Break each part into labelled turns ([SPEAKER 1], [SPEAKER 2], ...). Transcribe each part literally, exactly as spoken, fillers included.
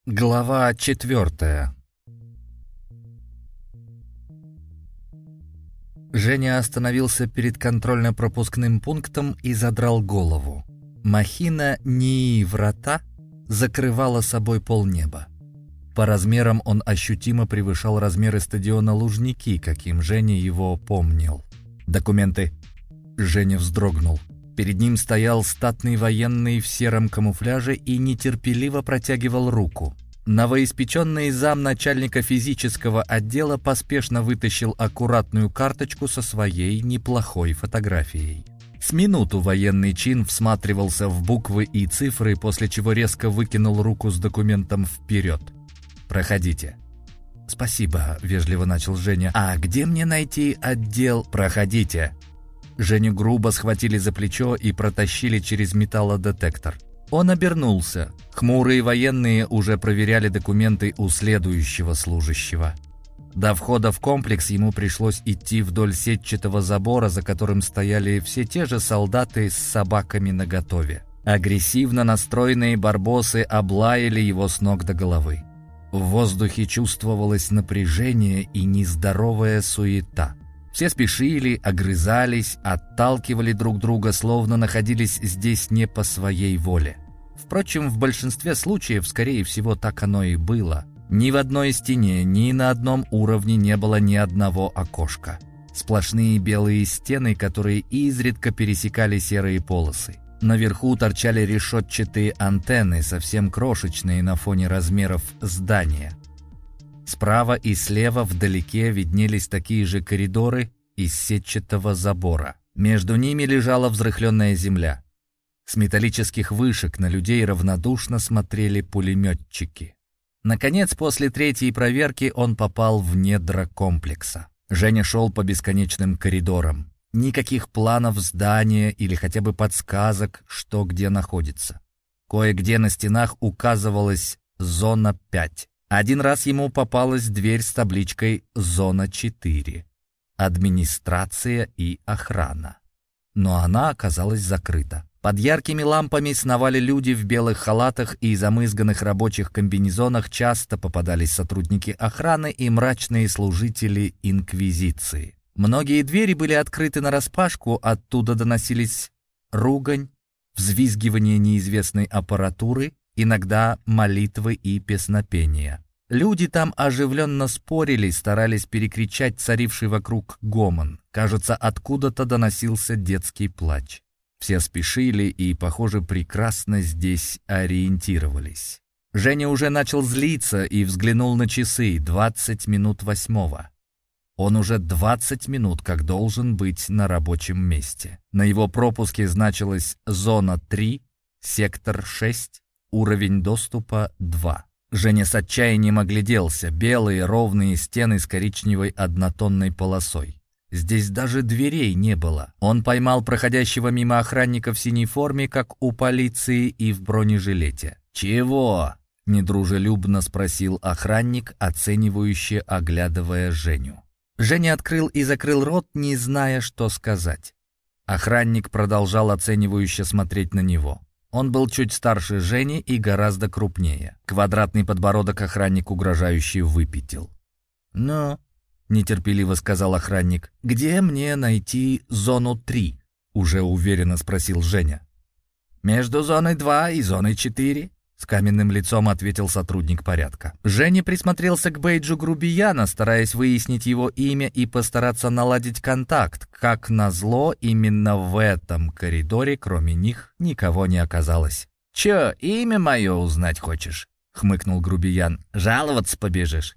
[SPEAKER 1] Глава четвертая. Женя остановился перед контрольно-пропускным пунктом и задрал голову. Махина НИИ «Врата» закрывала собой полнеба. По размерам он ощутимо превышал размеры стадиона Лужники, каким Женя его помнил. «Документы!» Женя вздрогнул. Перед ним стоял статный военный в сером камуфляже и нетерпеливо протягивал руку. Новоиспеченный зам начальника физического отдела поспешно вытащил аккуратную карточку со своей неплохой фотографией. С минуту военный чин всматривался в буквы и цифры, после чего резко выкинул руку с документом вперед. «Проходите». «Спасибо», — вежливо начал Женя. «А где мне найти отдел?» «Проходите». Женю грубо схватили за плечо и протащили через металлодетектор. Он обернулся. Хмурые военные уже проверяли документы у следующего служащего. До входа в комплекс ему пришлось идти вдоль сетчатого забора, за которым стояли все те же солдаты с собаками наготове. Агрессивно настроенные барбосы облаяли его с ног до головы. В воздухе чувствовалось напряжение и нездоровая суета. Все спешили, огрызались, отталкивали друг друга, словно находились здесь не по своей воле. Впрочем, в большинстве случаев, скорее всего, так оно и было. Ни в одной стене, ни на одном уровне не было ни одного окошка. Сплошные белые стены, которые изредка пересекали серые полосы. Наверху торчали решетчатые антенны, совсем крошечные на фоне размеров здания. Справа и слева вдалеке виднелись такие же коридоры из сетчатого забора. Между ними лежала взрыхленная земля. С металлических вышек на людей равнодушно смотрели пулеметчики. Наконец, после третьей проверки он попал в недра комплекса. Женя шел по бесконечным коридорам. Никаких планов здания или хотя бы подсказок, что где находится. Кое-где на стенах указывалась «Зона пять». Один раз ему попалась дверь с табличкой «Зона четыре». Администрация и охрана. Но она оказалась закрыта. Под яркими лампами сновали люди в белых халатах и замызганных рабочих комбинезонах, часто попадались сотрудники охраны и мрачные служители инквизиции. Многие двери были открыты нараспашку, оттуда доносились ругань, взвизгивание неизвестной аппаратуры, иногда молитвы и песнопения. Люди там оживленно спорили, старались перекричать царивший вокруг гомон. Кажется, откуда-то доносился детский плач. Все спешили и, похоже, прекрасно здесь ориентировались. Женя уже начал злиться и взглянул на часы. двадцать минут восьмого. Он уже двадцать минут как должен быть на рабочем месте. На его пропуске значилось «Зона три», «Сектор шесть», уровень доступа два. Женя с отчаянием огляделся. Белые ровные стены с коричневой однотонной полосой. Здесь даже дверей не было. Он поймал проходящего мимо охранника в синей форме, как у полиции, и в бронежилете. «Чего?» — недружелюбно спросил охранник, оценивающе оглядывая Женю. Женя открыл и закрыл рот, не зная, что сказать. Охранник продолжал оценивающе смотреть на него. Он был чуть старше Жени и гораздо крупнее. Квадратный подбородок охранник угрожающе выпятил. «Ну?» — нетерпеливо сказал охранник. «Где мне найти зону три?» — уже уверенно спросил Женя. «Между зоной два и зоной четыре», — с каменным лицом ответил сотрудник порядка. Женя присмотрелся к бейджу грубияна, стараясь выяснить его имя и постараться наладить контакт. Как назло, именно в этом коридоре, кроме них, никого не оказалось. «Чё, имя мое узнать хочешь?» — хмыкнул грубиян. «Жаловаться побежишь?»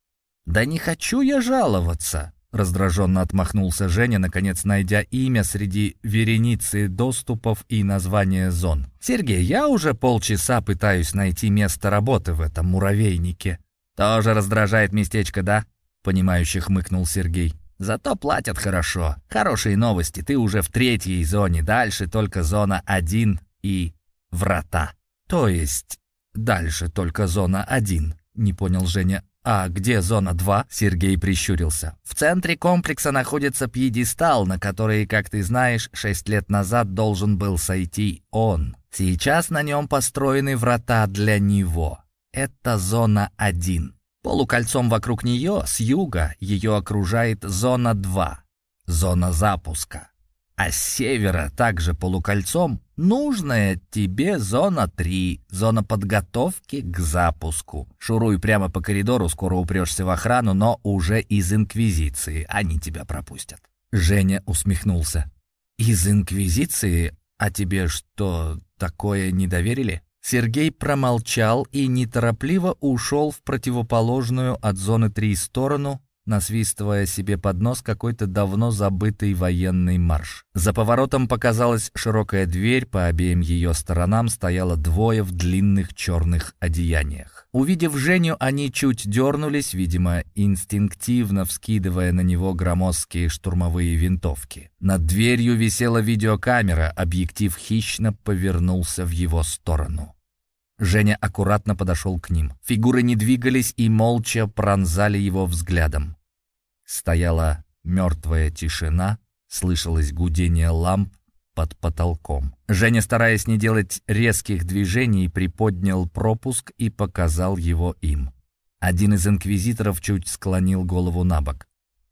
[SPEAKER 1] «Да не хочу я жаловаться», — раздраженно отмахнулся Женя, наконец найдя имя среди вереницы доступов и названия зон. «Сергей, я уже полчаса пытаюсь найти место работы в этом муравейнике». «Тоже раздражает местечко, да?» — понимающе хмыкнул Сергей. «Зато платят хорошо. Хорошие новости, ты уже в третьей зоне, дальше только зона один и врата». «То есть дальше только зона один?» — не понял Женя. «А где зона два?» — Сергей прищурился. «В центре комплекса находится пьедестал, на который, как ты знаешь, шесть лет назад должен был сойти он. Сейчас на нем построены врата для него. Это зона один. Полукольцом вокруг нее, с юга, ее окружает зона два, зона запуска. А с севера, также полукольцом, нужная тебе зона три, зона подготовки к запуску. Шуруй прямо по коридору, скоро упрешься в охрану, но уже из Инквизиции, они тебя пропустят». Женя усмехнулся. «Из Инквизиции? А тебе что, такое не доверили?» Сергей промолчал и неторопливо ушел в противоположную от зоны три сторону, насвистывая себе под нос какой-то давно забытый военный марш. За поворотом показалась широкая дверь, по обеим ее сторонам стояло двое в длинных черных одеяниях. Увидев Женю, они чуть дернулись, видимо, инстинктивно вскидывая на него громоздкие штурмовые винтовки. Над дверью висела видеокамера, объектив хищно повернулся в его сторону. Женя аккуратно подошел к ним. Фигуры не двигались и молча пронзали его взглядом. Стояла мертвая тишина, слышалось гудение ламп под потолком. Женя, стараясь не делать резких движений, приподнял пропуск и показал его им. Один из инквизиторов чуть склонил голову на бок.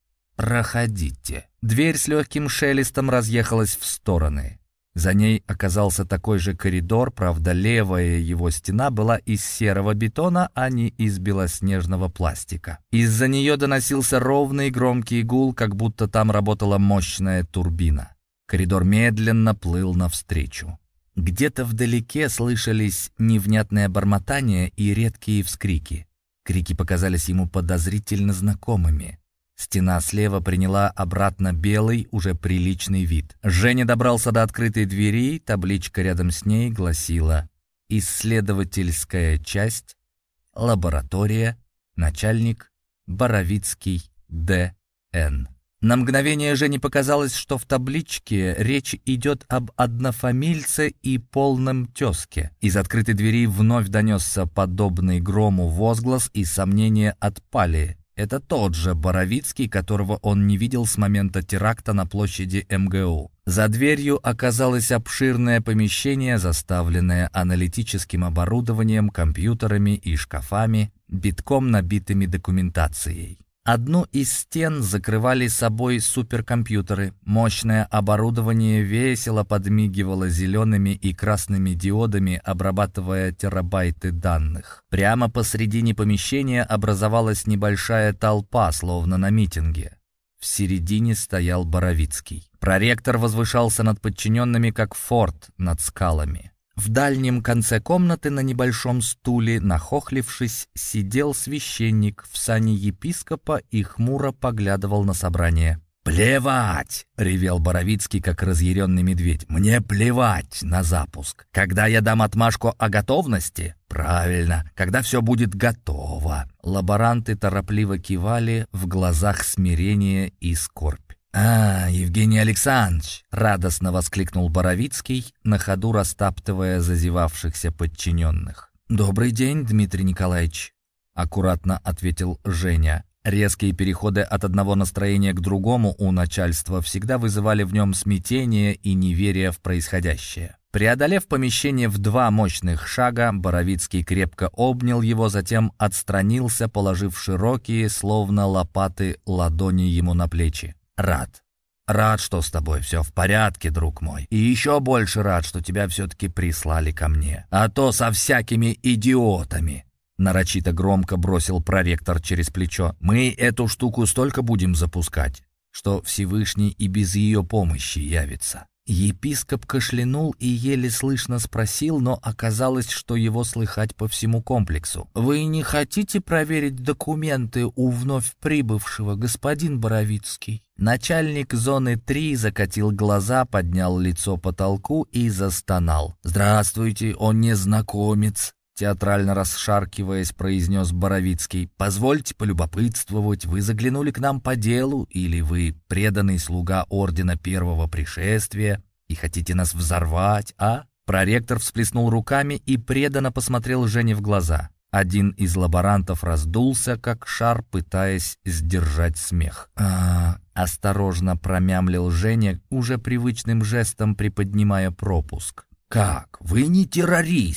[SPEAKER 1] «Проходите». Дверь с легким шелестом разъехалась в стороны. За ней оказался такой же коридор, правда, левая его стена была из серого бетона, а не из белоснежного пластика. Из-за нее доносился ровный громкий гул, как будто там работала мощная турбина. Коридор медленно плыл навстречу. Где-то вдалеке слышались невнятное бормотание и редкие вскрики. Крики показались ему подозрительно знакомыми. Стена слева приняла обратно белый, уже приличный вид. Женя добрался до открытой двери, табличка рядом с ней гласила «Исследовательская часть, лаборатория, начальник Боровицкий Д Н». На мгновение Жене показалось, что в табличке речь идет об однофамильце и полном тезке. Из открытой двери вновь донесся подобный грому возглас, и сомнения отпали. Это тот же Боровицкий, которого он не видел с момента теракта на площади эм гэ у. За дверью оказалось обширное помещение, заставленное аналитическим оборудованием, компьютерами и шкафами, битком набитыми документацией. Одну из стен закрывали собой суперкомпьютеры. Мощное оборудование весело подмигивало зелеными и красными диодами, обрабатывая терабайты данных. Прямо посредине помещения образовалась небольшая толпа, словно на митинге. В середине стоял Боровицкий. Проректор возвышался над подчиненными, как форт над скалами. В дальнем конце комнаты на небольшом стуле, нахохлившись, сидел священник в сане епископа и хмуро поглядывал на собрание. «Плевать!» — ревел Боровицкий, как разъяренный медведь. «Мне плевать на запуск. Когда я дам отмашку о готовности?» «Правильно, когда все будет готово». Лаборанты торопливо кивали, в глазах смирение и скорбь. «А, Евгений Александрович!» — радостно воскликнул Боровицкий, на ходу растаптывая зазевавшихся подчиненных. «Добрый день, Дмитрий Николаевич!» — аккуратно ответил Женя. Резкие переходы от одного настроения к другому у начальства всегда вызывали в нем смятение и неверие в происходящее. Преодолев помещение в два мощных шага, Боровицкий крепко обнял его, затем отстранился, положив широкие, словно лопаты, ладони ему на плечи. «Рад. Рад, что с тобой все в порядке, друг мой. И еще больше рад, что тебя все-таки прислали ко мне. А то со всякими идиотами!» Нарочито громко бросил проректор через плечо. «Мы эту штуку столько будем запускать, что Всевышний и без ее помощи явится». Епископ кашлянул и еле слышно спросил, но оказалось, что его слыхать по всему комплексу. «Вы не хотите проверить документы у вновь прибывшего, господин Боровицкий?» Начальник зоны три закатил глаза, поднял лицо к потолку и застонал. «Здравствуйте, он незнакомец!» Театрально расшаркиваясь, произнес Боровицкий. «Позвольте полюбопытствовать, вы заглянули к нам по делу, или вы преданный слуга ордена первого пришествия и хотите нас взорвать, а?» Проректор всплеснул руками и преданно посмотрел Жене в глаза. Один из лаборантов раздулся, как шар, пытаясь сдержать смех. «А-а-а», осторожно промямлил Женя, уже привычным жестом приподнимая пропуск. «Как? Вы не террорист?»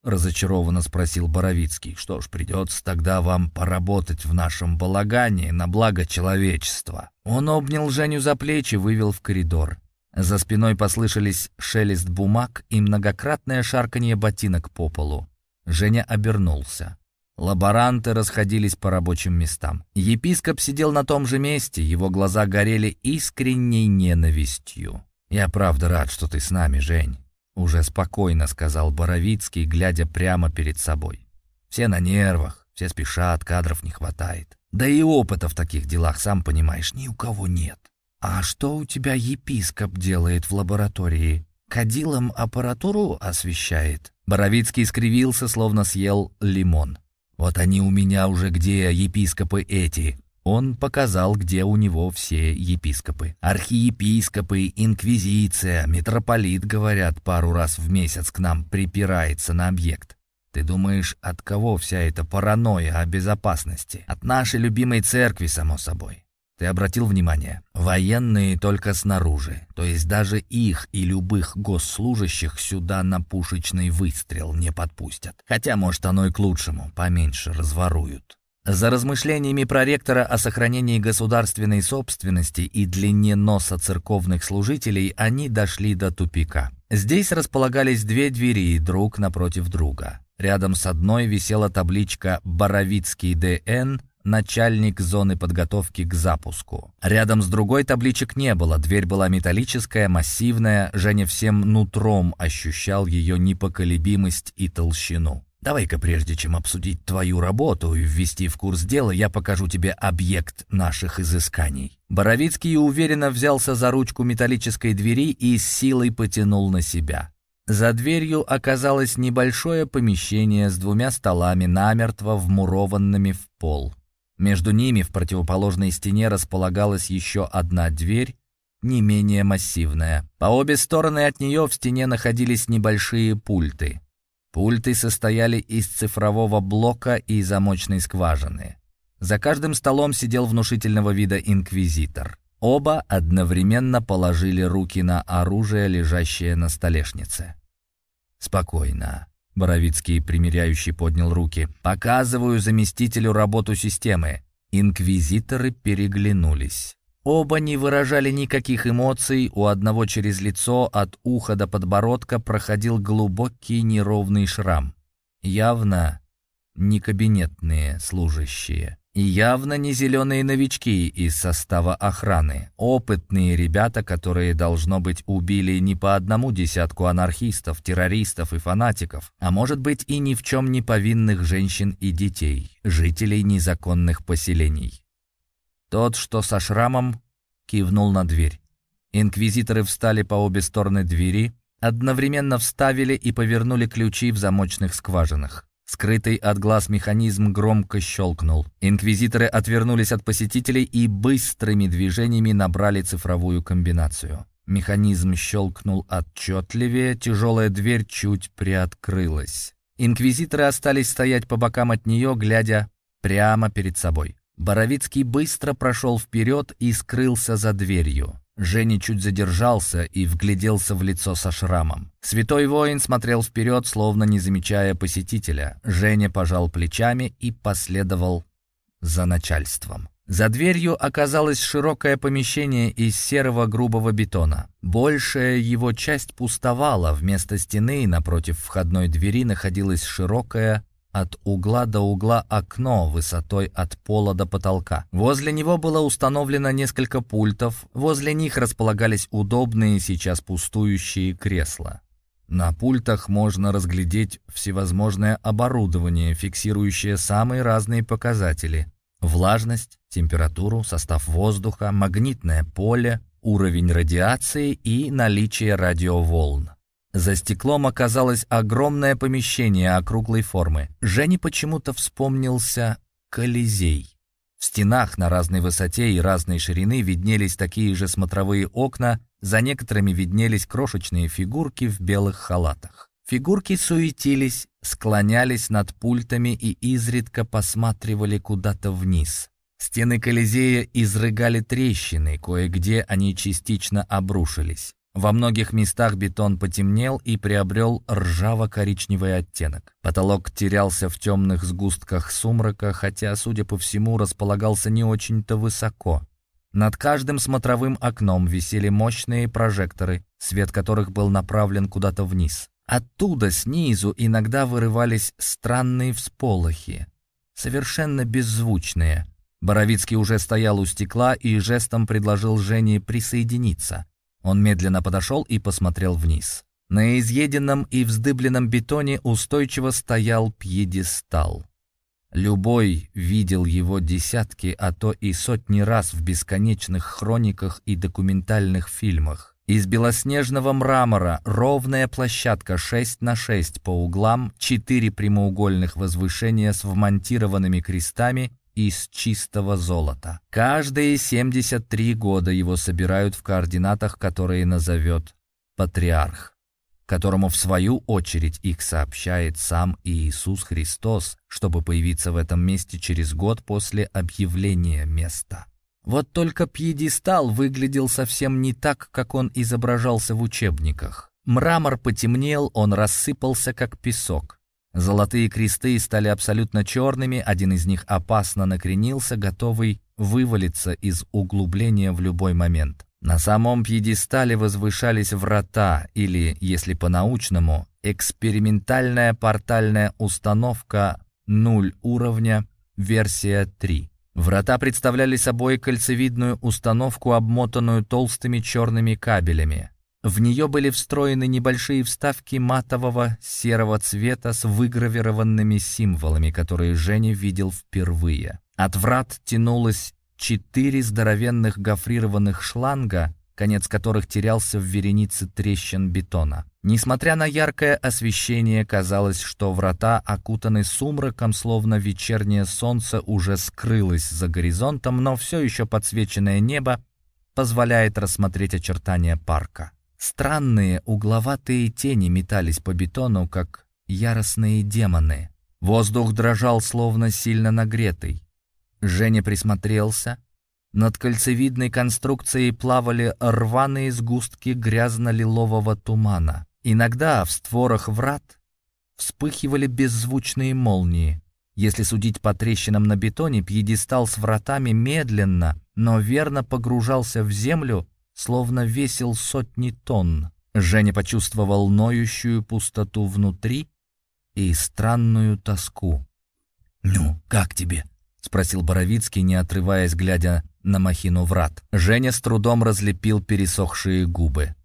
[SPEAKER 1] — разочарованно спросил Боровицкий. «Что ж, придется тогда вам поработать в нашем балагане на благо человечества». Он обнял Женю за плечи, вывел в коридор. За спиной послышались шелест бумаг и многократное шарканье ботинок по полу. Женя обернулся. Лаборанты расходились по рабочим местам. Епископ сидел на том же месте, его глаза горели искренней ненавистью. «Я правда рад, что ты с нами, Жень», — уже спокойно сказал Боровицкий, глядя прямо перед собой. «Все на нервах, все спешат, кадров не хватает. Да и опыта в таких делах, сам понимаешь, ни у кого нет». «А что у тебя епископ делает в лаборатории? Кадилом аппаратуру освещает?» Боровицкий скривился, словно съел лимон. «Вот они у меня уже где, епископы эти?» Он показал, где у него все епископы. Архиепископы, инквизиция, митрополит, говорят, пару раз в месяц к нам припирается на объект. Ты думаешь, от кого вся эта паранойя о безопасности? От нашей любимой церкви, само собой. Ты обратил внимание? Военные только снаружи. То есть даже их и любых госслужащих сюда на пушечный выстрел не подпустят. Хотя, может, оно и к лучшему, поменьше разворуют. За размышлениями проректора о сохранении государственной собственности и длине носа церковных служителей они дошли до тупика. Здесь располагались две двери друг напротив друга. Рядом с одной висела табличка «Боровицкий Д Н», начальник зоны подготовки к запуску. Рядом с другой табличек не было, дверь была металлическая, массивная, Женя всем нутром ощущал ее непоколебимость и толщину. «Давай-ка, прежде чем обсудить твою работу и ввести в курс дела, я покажу тебе объект наших изысканий». Боровицкий уверенно взялся за ручку металлической двери и с силой потянул на себя. За дверью оказалось небольшое помещение с двумя столами, намертво вмурованными в пол. Между ними в противоположной стене располагалась еще одна дверь, не менее массивная. По обе стороны от нее в стене находились небольшие пульты. Пульты состояли из цифрового блока и замочной скважины. За каждым столом сидел внушительного вида инквизитор. Оба одновременно положили руки на оружие, лежащее на столешнице. «Спокойно», — Боровицкий примиряющий поднял руки. «Показываю заместителю работу системы». Инквизиторы переглянулись. Оба не выражали никаких эмоций, у одного через лицо от уха до подбородка проходил глубокий неровный шрам. Явно не кабинетные служащие. И явно не зеленые новички из состава охраны. Опытные ребята, которые, должно быть, убили не по одному десятку анархистов, террористов и фанатиков, а может быть и ни в чем не повинных женщин и детей, жителей незаконных поселений. Тот, что со шрамом, кивнул на дверь. Инквизиторы встали по обе стороны двери, одновременно вставили и повернули ключи в замочных скважинах. Скрытый от глаз механизм громко щелкнул. Инквизиторы отвернулись от посетителей и быстрыми движениями набрали цифровую комбинацию. Механизм щелкнул отчетливее, тяжелая дверь чуть приоткрылась. Инквизиторы остались стоять по бокам от нее, глядя прямо перед собой. Боровицкий быстро прошел вперед и скрылся за дверью. Женя чуть задержался и вгляделся в лицо со шрамом. Святой воин смотрел вперед, словно не замечая посетителя. Женя пожал плечами и последовал за начальством. За дверью оказалось широкое помещение из серого грубого бетона. Большая его часть пустовала. Вместо стены напротив входной двери находилась широкая от угла до угла окно высотой от пола до потолка. Возле него было установлено несколько пультов, возле них располагались удобные сейчас пустующие кресла. На пультах можно разглядеть всевозможное оборудование, фиксирующее самые разные показатели: влажность, температуру, состав воздуха, магнитное поле, уровень радиации и наличие радиоволн. За стеклом оказалось огромное помещение округлой формы. Жене почему-то вспомнился Колизей. В стенах на разной высоте и разной ширины виднелись такие же смотровые окна, за некоторыми виднелись крошечные фигурки в белых халатах. Фигурки суетились, склонялись над пультами и изредка посматривали куда-то вниз. Стены Колизея изрыгали трещины, кое-где они частично обрушились. Во многих местах бетон потемнел и приобрел ржаво-коричневый оттенок. Потолок терялся в темных сгустках сумрака, хотя, судя по всему, располагался не очень-то высоко. Над каждым смотровым окном висели мощные прожекторы, свет которых был направлен куда-то вниз. Оттуда, снизу, иногда вырывались странные всполохи, совершенно беззвучные. Боровицкий уже стоял у стекла и жестом предложил Жене присоединиться. Он медленно подошел и посмотрел вниз. На изъеденном и вздыбленном бетоне устойчиво стоял пьедестал. Любой видел его десятки, а то и сотни раз в бесконечных хрониках и документальных фильмах. Из белоснежного мрамора ровная площадка шесть на шесть по углам, четыре прямоугольных возвышения с вмонтированными крестами из чистого золота. Каждые семьдесят три года его собирают в координатах, которые назовет патриарх, которому в свою очередь их сообщает сам Иисус Христос, чтобы появиться в этом месте через год после объявления места. Вот только пьедестал выглядел совсем не так, как он изображался в учебниках. Мрамор потемнел, он рассыпался, как песок. Золотые кресты стали абсолютно черными, один из них опасно накренился, готовый вывалиться из углубления в любой момент. На самом пьедестале возвышались врата, или, если по-научному, экспериментальная портальная установка нуль уровня, версия три. Врата представляли собой кольцевидную установку, обмотанную толстыми черными кабелями. В нее были встроены небольшие вставки матового серого цвета с выгравированными символами, которые Женя видел впервые. От врат тянулось четыре здоровенных гофрированных шланга, конец которых терялся в веренице трещин бетона. Несмотря на яркое освещение, казалось, что врата окутаны сумраком, словно вечернее солнце уже скрылось за горизонтом, но все еще подсвеченное небо позволяет рассмотреть очертания парка. Странные угловатые тени метались по бетону, как яростные демоны. Воздух дрожал, словно сильно нагретый. Женя присмотрелся. Над кольцевидной конструкцией плавали рваные сгустки грязно-лилового тумана. Иногда в створах врат вспыхивали беззвучные молнии. Если судить по трещинам на бетоне, пьедестал с вратами медленно, но верно погружался в землю, словно весил сотни тонн. Женя почувствовал ноющую пустоту внутри и странную тоску. «Ну, как тебе?» — спросил Боровицкий, не отрываясь, глядя на махину врат. Женя с трудом разлепил пересохшие губы.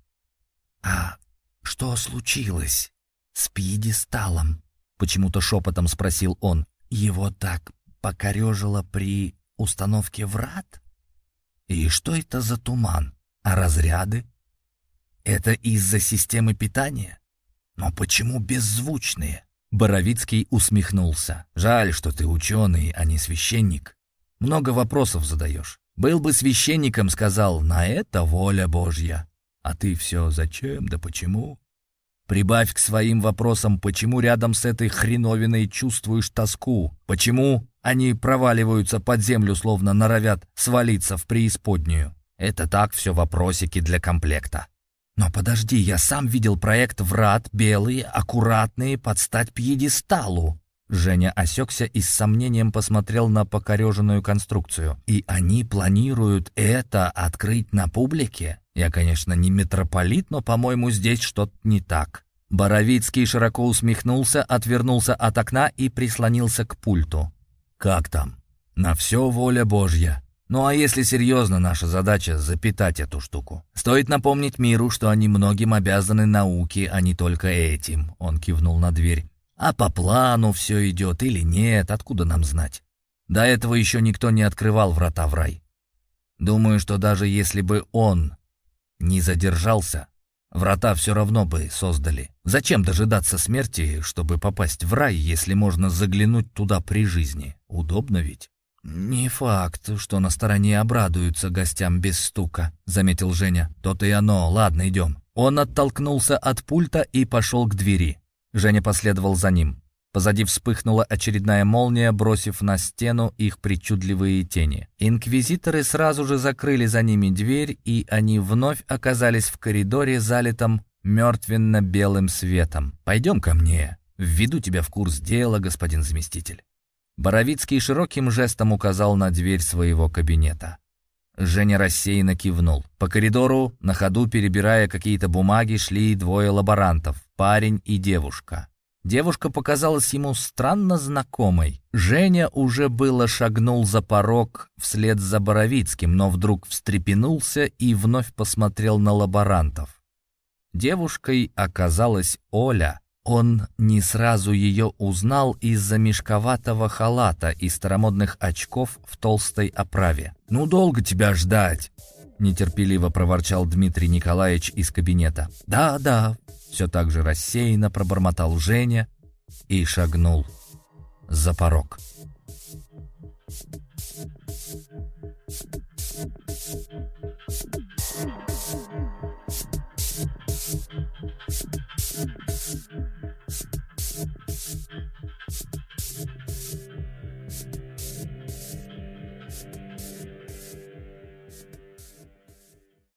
[SPEAKER 1] «А что случилось с пьедесталом?» — почему-то шепотом спросил он. «Его так покорежило при установке врат? И что это за туман? А разряды? Это из-за системы питания? Но почему беззвучные?» Боровицкий усмехнулся. «Жаль, что ты ученый, а не священник. Много вопросов задаешь. Был бы священником, сказал, на это воля Божья. А ты все зачем, да почему? Прибавь к своим вопросам, почему рядом с этой хреновиной чувствуешь тоску? Почему они проваливаются под землю, словно норовят свалиться в преисподнюю? Это так все вопросики для комплекта. Но подожди, я сам видел проект врат, белые, аккуратные, под стать пьедесталу». Женя осекся и с сомнением посмотрел на покореженную конструкцию. «И они планируют это открыть на публике? Я, конечно, не митрополит, но, по-моему, здесь что-то не так». Боровицкий широко усмехнулся, отвернулся от окна и прислонился к пульту. «Как там? На все воля Божья. Ну а если серьезно, наша задача — запитать эту штуку. Стоит напомнить миру, что они многим обязаны науке, а не только этим», — он кивнул на дверь. «А по плану все идет или нет, откуда нам знать? До этого еще никто не открывал врата в рай. Думаю, что даже если бы он не задержался, врата все равно бы создали. Зачем дожидаться смерти, чтобы попасть в рай, если можно заглянуть туда при жизни? Удобно ведь?» «Не факт, что на стороне обрадуются гостям без стука», — заметил Женя. «То-то и оно. Ладно, идем». Он оттолкнулся от пульта и пошел к двери. Женя последовал за ним. Позади вспыхнула очередная молния, бросив на стену их причудливые тени. Инквизиторы сразу же закрыли за ними дверь, и они вновь оказались в коридоре, залитом мертвенно-белым светом. «Пойдем ко мне. Введу тебя в курс дела, господин заместитель». Боровицкий широким жестом указал на дверь своего кабинета. Женя рассеянно кивнул. По коридору, на ходу перебирая какие-то бумаги, шли двое лаборантов, парень и девушка. Девушка показалась ему странно знакомой. Женя уже было шагнул за порог вслед за Боровицким, но вдруг встрепенулся и вновь посмотрел на лаборантов. Девушкой оказалась Оля. Он не сразу ее узнал из-за мешковатого халата и старомодных очков в толстой оправе. «Ну, долго тебя ждать!» — нетерпеливо проворчал Дмитрий Николаевич из кабинета. «Да, да», — все так же рассеянно пробормотал Женя и шагнул за порог.